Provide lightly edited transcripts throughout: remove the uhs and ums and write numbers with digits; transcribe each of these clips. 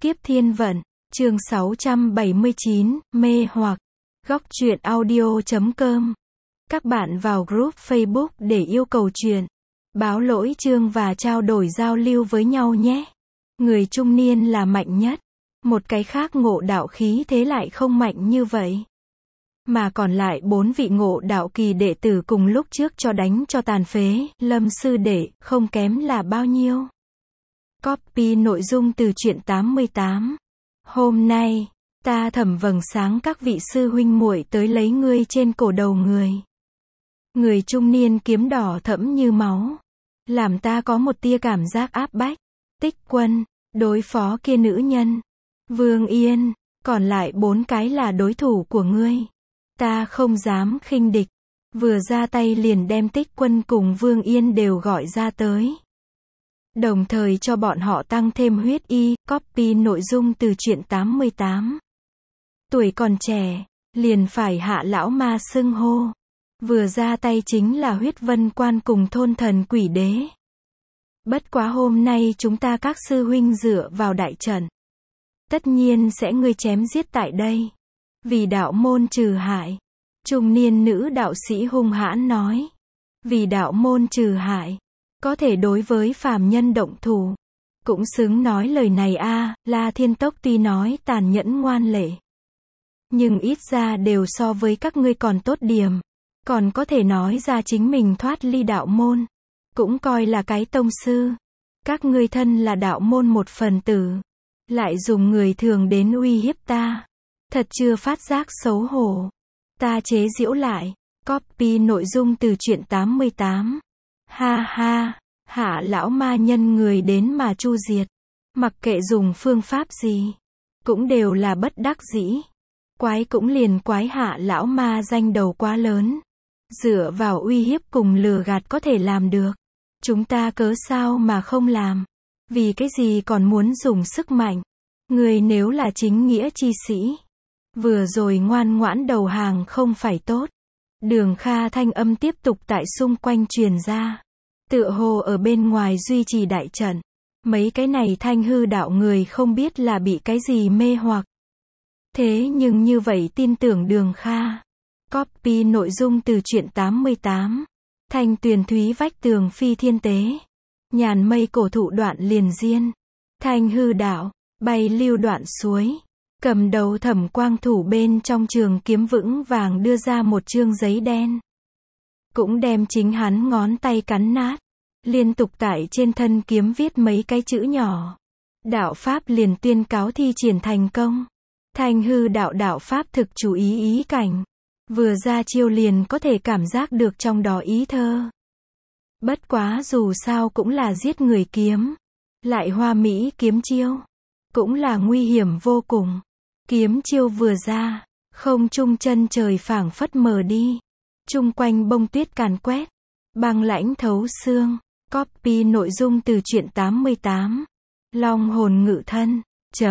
Kiếp Thiên Vận, chương 679, mê hoặc. Góc truyện audio.com. Các bạn vào group Facebook để yêu cầu truyện, báo lỗi chương và trao đổi giao lưu với nhau nhé. Người trung niên là mạnh nhất. Một cái khác ngộ đạo khí thế lại không mạnh như vậy. Mà còn lại 4 vị ngộ đạo kỳ đệ tử cùng lúc trước cho đánh cho tàn phế, Lâm sư đệ, không kém là bao nhiêu. Copy nội dung từ truyện 88. Hôm nay, ta thẩm vầng sáng các vị sư huynh muội tới lấy ngươi trên cổ đầu người. Người trung niên kiếm đỏ thẫm như máu. Làm ta có một tia cảm giác áp bách. Tích Quân, đối phó kia nữ nhân. Vương Yên, còn lại 4 cái là đối thủ của ngươi. Ta không dám khinh địch. Vừa ra tay liền đem Tích Quân cùng Vương Yên đều gọi ra tới. Đồng thời cho bọn họ tăng thêm huyết y, copy nội dung từ truyện 88. Tuổi còn trẻ, liền phải hạ lão ma xưng hô. Vừa ra tay chính là huyết vân quan cùng thôn thần quỷ đế. Bất quá hôm nay chúng ta các sư huynh dựa vào đại trận. Tất nhiên sẽ ngươi chém giết tại đây. Vì đạo môn trừ hại. Trung niên nữ đạo sĩ hung hãn nói. Vì đạo môn trừ hại. Có thể đối với phàm nhân động thủ. Cũng xứng nói lời này a. La Thiên Tốc tuy nói tàn nhẫn ngoan lệ. Nhưng ít ra đều so với các ngươi còn tốt điểm. Còn có thể nói ra chính mình thoát ly đạo môn. Cũng coi là cái tông sư. Các ngươi thân là đạo môn một phần tử. Lại dùng người thường đến uy hiếp ta. Thật chưa phát giác xấu hổ. Ta chế giễu lại. Copy nội dung từ truyện 88. Ha ha, hạ lão ma nhân người đến mà chu diệt. Mặc kệ dùng phương pháp gì. Cũng đều là bất đắc dĩ. Quái cũng liền quái hạ lão ma danh đầu quá lớn. Dựa vào uy hiếp cùng lừa gạt có thể làm được. Chúng ta cớ sao mà không làm. Vì cái gì còn muốn dùng sức mạnh. Người nếu là chính nghĩa chi sĩ. Vừa rồi ngoan ngoãn đầu hàng không phải tốt. Đường Kha thanh âm tiếp tục tại xung quanh truyền ra. Tựa hồ ở bên ngoài duy trì đại trận. Mấy cái này thanh hư đạo người không biết là bị cái gì mê hoặc. Thế nhưng như vậy tin tưởng Đường Kha. Copy nội dung từ truyện 88. Thanh tuyền thúy vách tường phi thiên tế. Nhàn mây cổ thụ đoạn liền diên. Thanh hư đạo, bay lưu đoạn suối. Cầm đầu Thẩm Quang thủ bên trong trường kiếm vững vàng đưa ra một chương giấy đen. Cũng đem chính hắn ngón tay cắn nát. Liên tục tại trên thân kiếm viết mấy cái chữ nhỏ. Đạo Pháp liền tuyên cáo thi triển thành công. Thanh hư đạo đạo Pháp thực chú ý cảnh. Vừa ra chiêu liền có thể cảm giác được trong đó ý thơ. Bất quá dù sao cũng là giết người kiếm. Lại hoa mỹ kiếm chiêu. Cũng là nguy hiểm vô cùng. Kiếm chiêu vừa ra, không trung chân trời phảng phất mờ đi. Chung quanh bông tuyết càn quét. Băng lãnh thấu xương. Copy nội dung từ truyện 88. Long hồn ngự thân.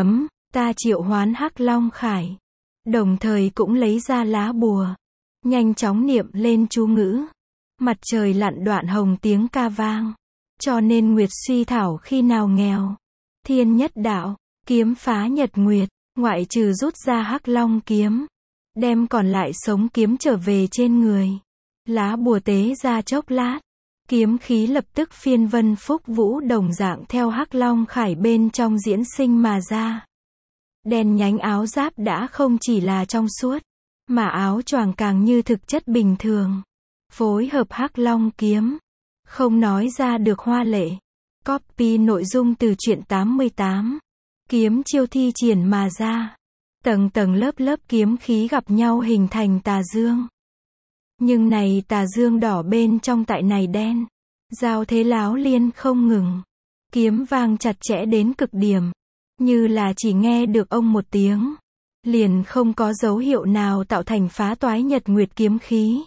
Ta triệu hoán hắc long khải. Đồng thời cũng lấy ra lá bùa. Nhanh chóng niệm lên chú ngữ. Mặt trời lặn đoạn hồng tiếng ca vang. Cho nên nguyệt suy thảo khi nào nghèo. Thiên nhất đạo, kiếm phá nhật nguyệt. Ngoại trừ rút ra hắc long kiếm. Đem còn lại sống kiếm trở về trên người. Lá bùa tế ra chốc lát. Kiếm khí lập tức phiên vân phúc vũ đồng dạng theo hắc long khải bên trong diễn sinh mà ra. Đen nhánh áo giáp đã không chỉ là trong suốt. Mà áo choàng càng như thực chất bình thường. Phối hợp hắc long kiếm. Không nói ra được hoa lệ. Copy nội dung từ truyện 88. Kiếm chiêu thi triển mà ra. Tầng tầng lớp lớp kiếm khí gặp nhau hình thành tà dương. Nhưng này tà dương đỏ bên trong tại này đen. Giao thế láo liên không ngừng. Kiếm vang chặt chẽ đến cực điểm. Như là chỉ nghe được ông một tiếng. Liền không có dấu hiệu nào tạo thành phá toái nhật nguyệt kiếm khí.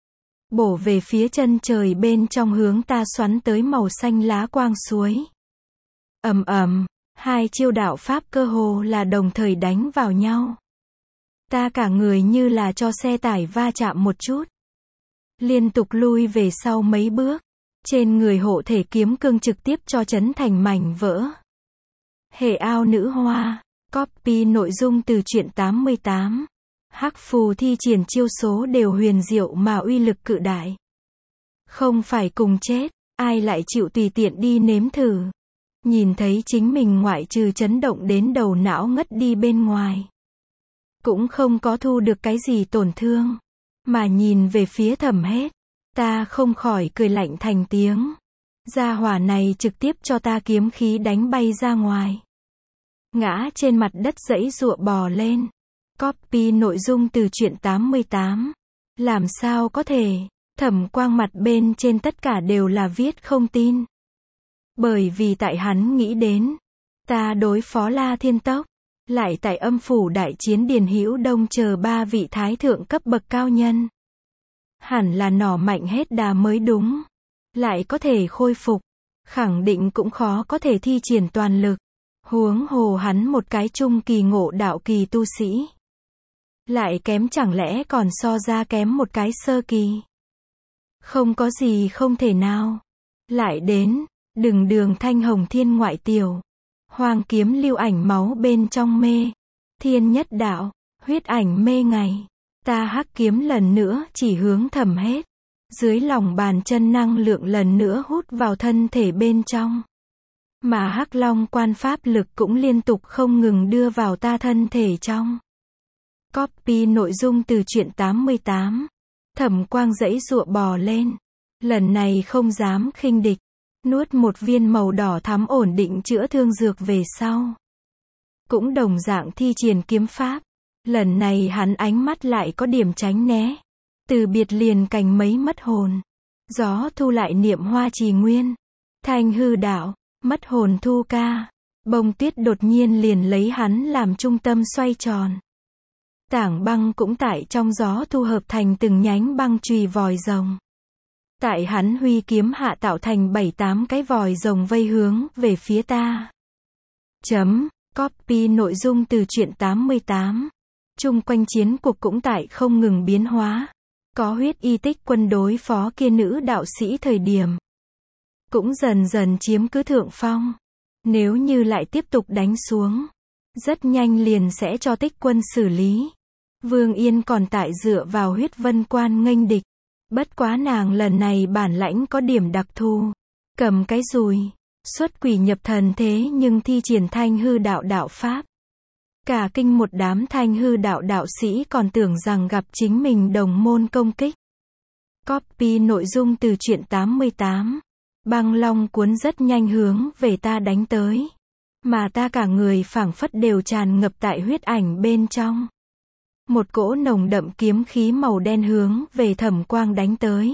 Bổ về phía chân trời bên trong hướng ta xoắn tới màu xanh lá quang suối. Ầm ầm, hai chiêu đạo pháp cơ hồ là đồng thời đánh vào nhau. Ta cả người như là cho xe tải va chạm một chút. Liên tục lui về sau mấy bước. Trên người hộ thể kiếm cương trực tiếp cho chấn thành mảnh vỡ. Hệ ao nữ hoa. Copy nội dung từ truyện 88. Hắc phù thi triển chiêu số đều huyền diệu mà uy lực cự đại. Không phải cùng chết, ai lại chịu tùy tiện đi nếm thử. Nhìn thấy chính mình ngoại trừ chấn động đến đầu não ngất đi bên ngoài. Cũng không có thu được cái gì tổn thương. Mà nhìn về phía Thẩm Hết. Ta không khỏi cười lạnh thành tiếng. Gia hỏa này trực tiếp cho ta kiếm khí đánh bay ra ngoài. Ngã trên mặt đất giãy giụa bò lên. Copy nội dung từ truyện 88. Làm sao có thể? Thẩm Quang mặt bên trên tất cả đều là viết không tin. Bởi vì tại hắn nghĩ đến, ta đối phó La Thiên Tốc, lại tại âm phủ đại chiến Điền Hữu Đông chờ 3 vị thái thượng cấp bậc cao nhân. Hẳn là nỏ mạnh hết đà mới đúng. Lại có thể khôi phục, khẳng định cũng khó có thể thi triển toàn lực. Huống hồ hắn một cái trung kỳ ngộ đạo kỳ tu sĩ. Lại kém chẳng lẽ còn so ra kém một cái sơ kỳ. Không có gì không thể nào. Lại đến, đừng đường thanh hồng thiên ngoại tiểu. Hoàng kiếm lưu ảnh máu bên trong mê. Thiên nhất đạo, huyết ảnh mê ngày. Ta hắc kiếm lần nữa chỉ hướng Thẩm Hết. Dưới lòng bàn chân năng lượng lần nữa hút vào thân thể bên trong. Mà hắc long quan pháp lực cũng liên tục không ngừng đưa vào ta thân thể trong. Copy nội dung từ truyện 88. Thẩm Quang giãy giụa bò lên. Lần này không dám khinh địch. Nuốt một viên màu đỏ thắm ổn định chữa thương dược về sau. Cũng đồng dạng thi triển kiếm pháp. Lần này hắn ánh mắt lại có điểm tránh né. Từ biệt liền cành mấy mất hồn. Gió thu lại niệm hoa trì nguyên. Thanh hư đạo, mất hồn thu ca. Bông tuyết đột nhiên liền lấy hắn làm trung tâm xoay tròn. Tảng băng cũng tại trong gió thu hợp thành từng nhánh băng chùy vòi rồng. Tại hắn huy kiếm hạ tạo thành 7-8 cái vòi rồng vây hướng về phía ta. Copy nội dung từ truyện 88. Chung quanh chiến cuộc cũng tại không ngừng biến hóa. Có huyết y tích quân đối phó kia nữ đạo sĩ thời điểm. Cũng dần dần chiếm cứ thượng phong. Nếu như lại tiếp tục đánh xuống. Rất nhanh liền sẽ cho tích quân xử lý. Vương Yên còn tại dựa vào huyết vân quan nghênh địch. Bất quá nàng lần này bản lãnh có điểm đặc thù. Cầm cái dùi. Xuất quỷ nhập thần thế nhưng thi triển thanh hư đạo đạo pháp. Cả kinh một đám thanh hư đạo đạo sĩ còn tưởng rằng gặp chính mình đồng môn công kích. Copy nội dung từ truyện 88. Băng long cuốn rất nhanh hướng về ta đánh tới. Mà ta cả người phảng phất đều tràn ngập tại huyết ảnh bên trong. Một cỗ nồng đậm kiếm khí màu đen hướng về Thẩm Quang đánh tới.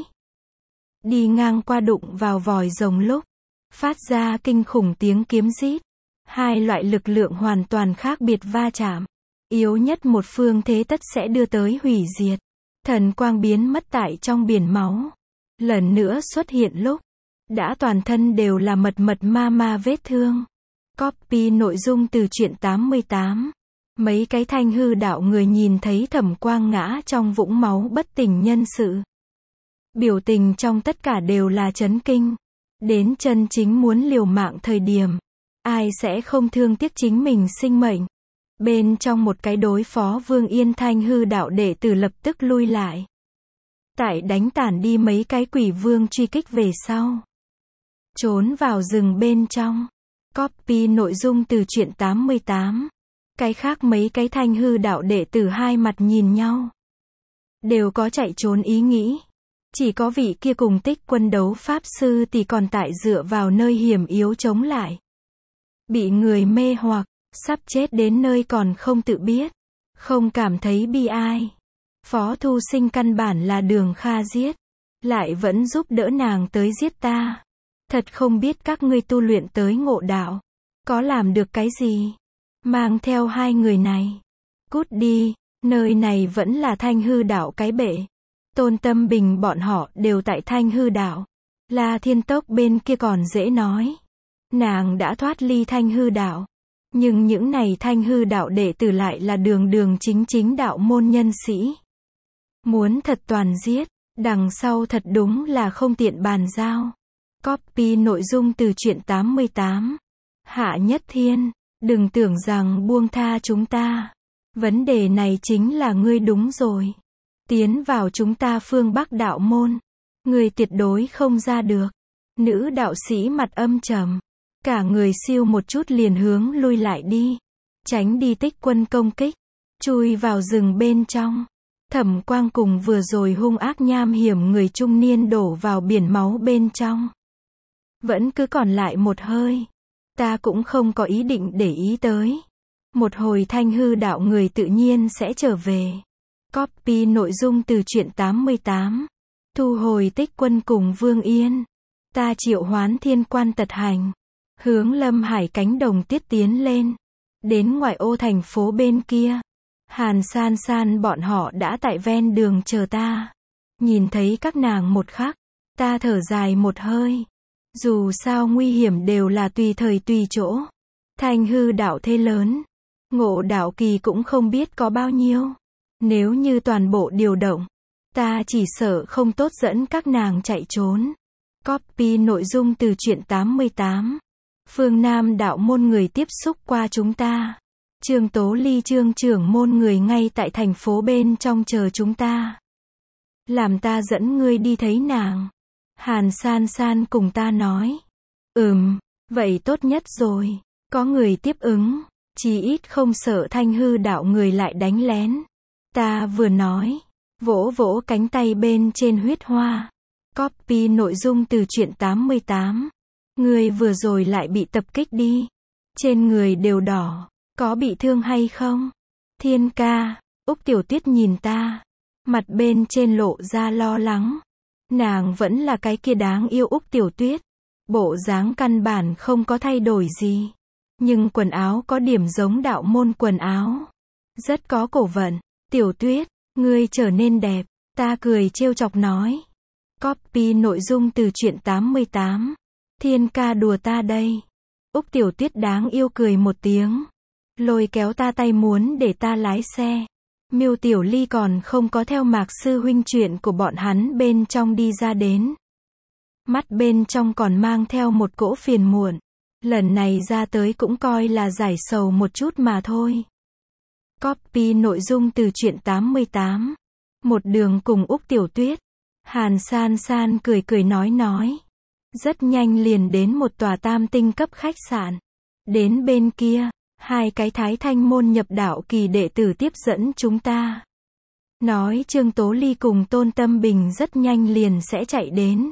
Đi ngang qua đụng vào vòi rồng lúc. Phát ra kinh khủng tiếng kiếm rít. Hai loại lực lượng hoàn toàn khác biệt va chạm. Yếu nhất một phương thế tất sẽ đưa tới hủy diệt. Thần quang biến mất tại trong biển máu. Lần nữa xuất hiện lúc. Đã toàn thân đều là mật ma vết thương. Copy nội dung từ truyện 88. Mấy cái thanh hư đạo người nhìn thấy Thẩm Quang ngã trong vũng máu bất tỉnh nhân sự. Biểu tình trong tất cả đều là chấn kinh. Đến chân chính muốn liều mạng thời điểm. Ai sẽ không thương tiếc chính mình sinh mệnh. Bên trong một cái đối phó Vương Yên thanh hư đạo đệ tử lập tức lui lại. Tại đánh tản đi mấy cái quỷ vương truy kích về sau. Trốn vào rừng bên trong. Copy nội dung từ truyện 88. Cái khác mấy cái thanh hư đạo đệ tử hai mặt nhìn nhau. Đều có chạy trốn ý nghĩ. Chỉ có vị kia cùng tích quân đấu pháp sư thì còn tại dựa vào nơi hiểm yếu chống lại. Bị người mê hoặc, sắp chết đến nơi còn không tự biết. Không cảm thấy bi ai. Phó Thu Sinh căn bản là Đường Kha giết. Lại vẫn giúp đỡ nàng tới giết ta. Thật không biết các ngươi tu luyện tới ngộ đạo. Có làm được cái gì? Mang theo hai người này. Cút đi, nơi này vẫn là thanh hư đạo cái bể. Tôn Tâm Bình bọn họ đều tại thanh hư đạo. La Thiên Tốc bên kia còn dễ nói. Nàng đã thoát ly thanh hư đạo. Nhưng những này thanh hư đạo đệ tử lại là đường chính đạo môn nhân sĩ. Muốn thật toàn giết, đằng sau thật đúng là không tiện bàn giao. Copy nội dung từ truyện 88. Hạ Nhất Thiên. Đừng tưởng rằng buông tha chúng ta. Vấn đề này chính là ngươi đúng rồi. Tiến vào chúng ta phương Bắc đạo môn. Ngươi tuyệt đối không ra được. Nữ đạo sĩ mặt âm trầm. Cả người siêu một chút liền hướng lui lại đi. Tránh đi Tích Quân công kích. Chui vào rừng bên trong. Thẩm Quang cùng vừa rồi hung ác nham hiểm người trung niên đổ vào biển máu bên trong. Vẫn cứ còn lại một hơi. Ta cũng không có ý định để ý tới. Một hồi Thanh hư đạo người tự nhiên sẽ trở về. Copy nội dung từ truyện 88. Thu hồi Tích Quân cùng Vương Yên. Ta triệu hoán thiên quan tật hành. Hướng Lâm Hải cánh đồng tiết tiến lên. Đến ngoại ô thành phố bên kia. Hàn San San bọn họ đã tại ven đường chờ ta. Nhìn thấy các nàng một khắc. Ta thở dài một hơi. Dù sao nguy hiểm đều là tùy thời tùy chỗ. Thanh hư đạo thế lớn. Ngộ đạo kỳ cũng không biết có bao nhiêu. Nếu như toàn bộ điều động. Ta chỉ sợ không tốt dẫn các nàng chạy trốn. Copy nội dung từ truyện 88. Phương Nam đạo môn người tiếp xúc qua chúng ta. Trương Tố Ly trương trưởng môn người ngay tại thành phố bên trong chờ chúng ta. Làm ta dẫn ngươi đi thấy nàng. Hàn San San cùng ta nói. Vậy tốt nhất rồi. Có người tiếp ứng. Chí ít không sợ Thanh hư đạo người lại đánh lén. Ta vừa nói. Vỗ vỗ cánh tay bên trên huyết hoa. Copy nội dung từ truyện 88. Người vừa rồi lại bị tập kích đi. Trên người đều đỏ. Có bị thương hay không? Thiên ca. Úc Tiểu Tuyết nhìn ta. Mặt bên trên lộ ra lo lắng. Nàng vẫn là cái kia đáng yêu Úc Tiểu Tuyết. Bộ dáng căn bản không có thay đổi gì. Nhưng quần áo có điểm giống đạo môn quần áo. Rất có cổ vận. Tiểu Tuyết, ngươi trở nên đẹp. Ta cười trêu chọc nói. Copy nội dung từ truyện 88. Thiên ca đùa ta đây. Úc Tiểu Tuyết đáng yêu cười một tiếng. Lôi kéo ta tay muốn để ta lái xe. Miêu Tiểu Ly còn không có theo Mạc sư huynh chuyện của bọn hắn bên trong đi ra đến. Mắt bên trong còn mang theo một cỗ phiền muộn. Lần này ra tới cũng coi là giải sầu một chút mà thôi. Copy nội dung từ truyện 88. Một đường cùng Úc Tiểu Tuyết. Hàn San San cười cười nói. Rất nhanh liền đến một tòa tam tinh cấp khách sạn. Đến bên kia, hai cái Thái Thanh môn nhập đạo kỳ đệ tử tiếp dẫn chúng ta. Nói Trương Tố Ly cùng Tôn Tâm Bình rất nhanh liền sẽ chạy đến.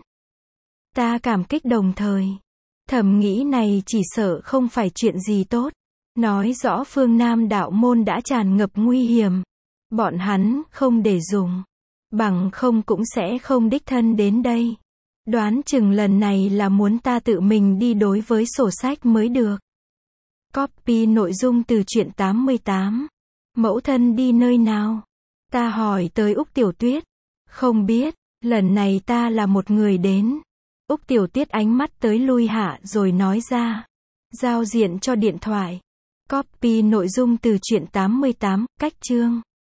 Ta cảm kích đồng thời. Thầm nghĩ này chỉ sợ không phải chuyện gì tốt. Nói rõ phương Nam đạo môn đã tràn ngập nguy hiểm. Bọn hắn không để dùng. Bằng không cũng sẽ không đích thân đến đây. Đoán chừng lần này là muốn ta tự mình đi đối với sổ sách mới được. Copy nội dung từ truyện 88. Mẫu thân đi nơi nào? Ta hỏi tới Úc Tiểu Tuyết. Không biết, lần này ta là một người đến. Úc Tiểu Tuyết ánh mắt tới lui hạ rồi nói ra. Giao diện cho điện thoại. Copy nội dung từ truyện 88, cách chương.